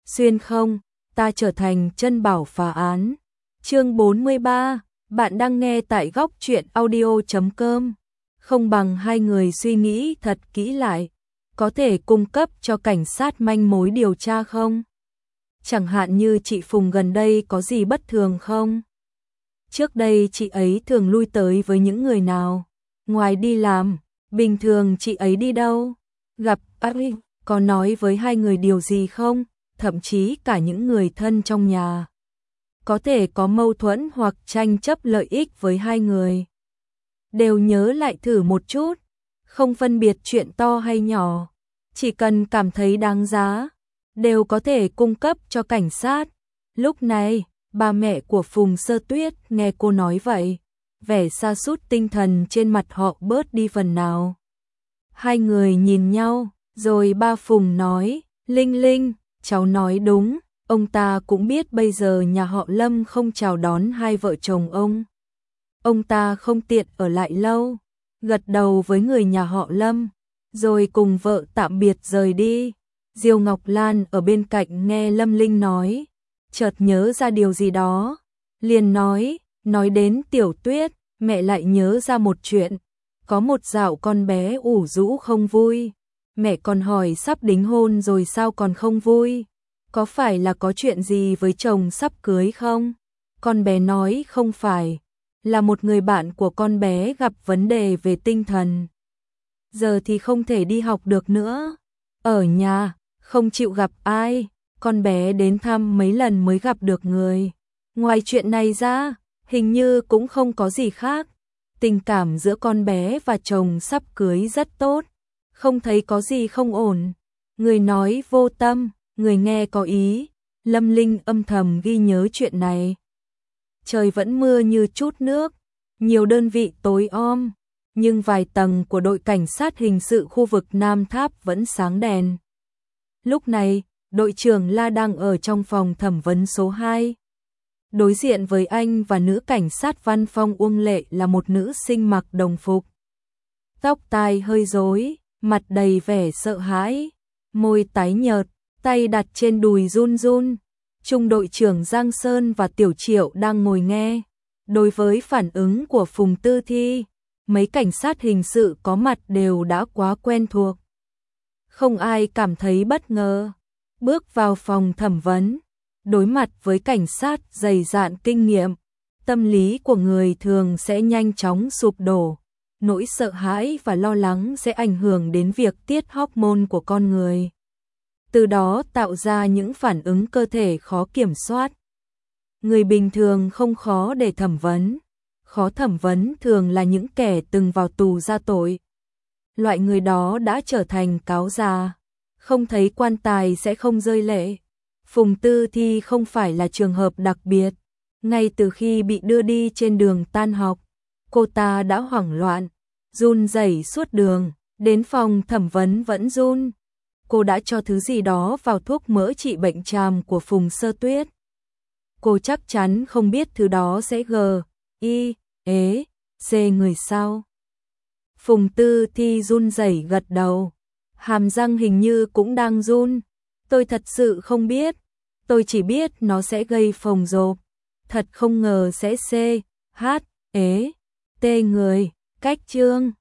xuyên không, ta trở thành chân bảo phá án. Chương 43, bạn đang nghe tại góc truyện audio.com. Không bằng hai người suy nghĩ thật kỹ lại, có thể cung cấp cho cảnh sát manh mối điều tra không? Chẳng hạn như chị Phùng gần đây có gì bất thường không? Trước đây chị ấy thường lui tới với những người nào? Ngoài đi làm, bình thường chị ấy đi đâu? Gặp ai? Có nói với hai người điều gì không? Thậm chí cả những người thân trong nhà. Có thể có mâu thuẫn hoặc tranh chấp lợi ích với hai người. Đều nhớ lại thử một chút, không phân biệt chuyện to hay nhỏ. Chỉ cần cảm thấy đáng giá, đều có thể cung cấp cho cảnh sát. Lúc này, ba mẹ của Phùng Sơ Tuyết nghe cô nói vậy, vẻ sa sút tinh thần trên mặt họ bớt đi phần nào. Hai người nhìn nhau, rồi ba Phùng nói, Linh Linh, cháu nói đúng, ông ta cũng biết bây giờ nhà họ Lâm không chào đón hai vợ chồng ông. Ông ta không tiện ở lại lâu, gật đầu với người nhà họ Lâm, rồi cùng vợ tạm biệt rời đi. Diêu Ngọc Lan ở bên cạnh nghe Lâm Linh nói, chợt nhớ ra điều gì đó, liền nói đến Tiểu Tuyết, mẹ lại nhớ ra một chuyện, có một dạo con bé ủ rũ không vui, mẹ còn hỏi sắp đính hôn rồi sao còn không vui, có phải là có chuyện gì với chồng sắp cưới không? Con bé nói không phải, là một người bạn của con bé gặp vấn đề về tinh thần. Giờ thì không thể đi học được nữa, ở nhà, không chịu gặp ai, con bé đến thăm mấy lần mới gặp được người. Ngoài chuyện này ra, hình như cũng không có gì khác. Tình cảm giữa con bé và chồng sắp cưới rất tốt, không thấy có gì không ổn. Người nói vô tâm, người nghe có ý. Lâm Linh âm thầm ghi nhớ chuyện này. Trời vẫn mưa như chút nước, nhiều đơn vị tối om, nhưng vài tầng của đội cảnh sát hình sự khu vực Nam Tháp vẫn sáng đèn. Lúc này, đội trưởng La đang ở trong phòng thẩm vấn số 2. Đối diện với anh và nữ cảnh sát văn phòng Uông Lệ là một nữ sinh mặc đồng phục. Tóc tai hơi rối, mặt đầy vẻ sợ hãi, môi tái nhợt, tay đặt trên đùi run run. Trung đội trưởng Giang Sơn và Tiểu Triệu đang ngồi nghe. Đối với phản ứng của Phùng Tư Thi, mấy cảnh sát hình sự có mặt đều đã quá quen thuộc. Không ai cảm thấy bất ngờ. Bước vào phòng thẩm vấn, đối mặt với cảnh sát dày dạn kinh nghiệm, tâm lý của người thường sẽ nhanh chóng sụp đổ. Nỗi sợ hãi và lo lắng sẽ ảnh hưởng đến việc tiết hormone của con người, từ đó tạo ra những phản ứng cơ thể khó kiểm soát. Người bình thường không khó để thẩm vấn, khó thẩm vấn thường là những kẻ từng vào tù ra tội. Loại người đó đã trở thành cáo già, không thấy quan tài sẽ không rơi lệ. Phùng Tư Thi không phải là trường hợp đặc biệt, ngay từ khi bị đưa đi trên đường tan học, cô ta đã hoảng loạn, run rẩy suốt đường, đến phòng thẩm vấn vẫn run. Cô đã cho thứ gì đó vào thuốc mỡ trị bệnh tràm của Phùng Sơ Tuyết. Cô chắc chắn không biết thứ đó sẽ C người sao. Phùng Tư Thi run rẩy gật đầu, hàm răng hình như cũng đang run. Tôi thật sự không biết, tôi chỉ biết nó sẽ gây phồng rộp, thật không ngờ sẽ T người. Cách chương